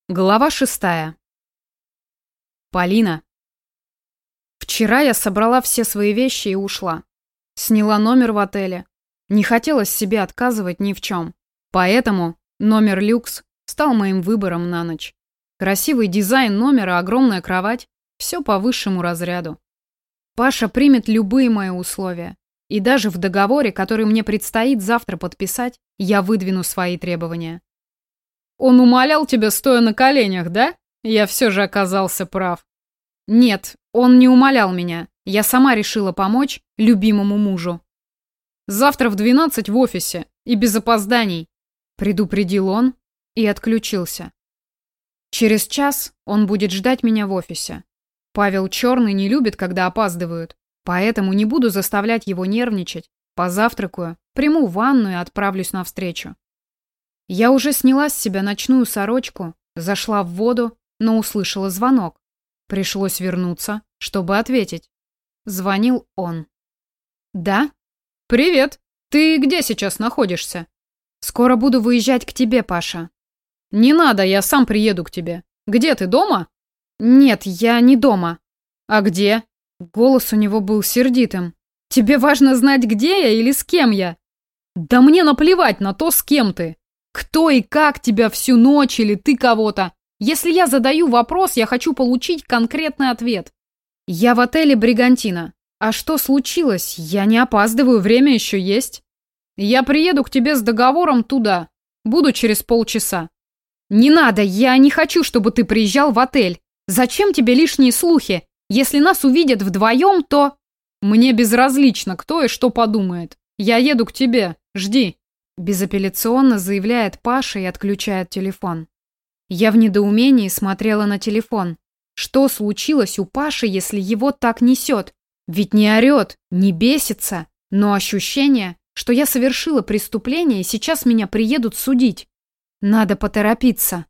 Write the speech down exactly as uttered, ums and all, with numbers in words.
Глава шестая. Полина. Вчера я собрала все свои вещи и ушла. Сняла номер в отеле. Не хотелось себе отказывать ни в чем. Поэтому номер люкс стал моим выбором на ночь. Красивый дизайн номера, огромная кровать. Все по высшему разряду. Паша примет любые мои условия. И даже в договоре, который мне предстоит завтра подписать, я выдвину свои требования. Он умолял тебя, стоя на коленях, да? Я все же оказался прав. Нет, он не умолял меня. Я сама решила помочь любимому мужу. Завтра в двенадцать в офисе и без опозданий, предупредил он и отключился. Через час он будет ждать меня в офисе. Павел Черный не любит, когда опаздывают, поэтому не буду заставлять его нервничать. Позавтракаю, приму ванну и отправлюсь навстречу. Я уже сняла с себя ночную сорочку, зашла в воду, но услышала звонок. Пришлось вернуться, чтобы ответить. Звонил он. «Да? Привет. Ты где сейчас находишься?» «Скоро буду выезжать к тебе, Паша». «Не надо, я сам приеду к тебе. Где ты, дома?» «Нет, я не дома». «А где?» Голос у него был сердитым. «Тебе важно знать, где я или с кем я?» «Да мне наплевать на то, с кем ты. Кто и как тебя всю ночь или ты кого-то? Если я задаю вопрос, я хочу получить конкретный ответ. Я в отеле «Бригантина». А что случилось? Я не опаздываю, время еще есть. Я приеду к тебе с договором туда. Буду через полчаса. Не надо, я не хочу, чтобы ты приезжал в отель. Зачем тебе лишние слухи? Если нас увидят вдвоем, то... Мне безразлично, кто и что подумает. Я еду к тебе. Жди. Безапелляционно заявляет Паша и отключает телефон. Я в недоумении смотрела на телефон. Что случилось у Паши, если его так несет? Ведь не орет, не бесится, но ощущение, что я совершила преступление и сейчас меня приедут судить. Надо поторопиться.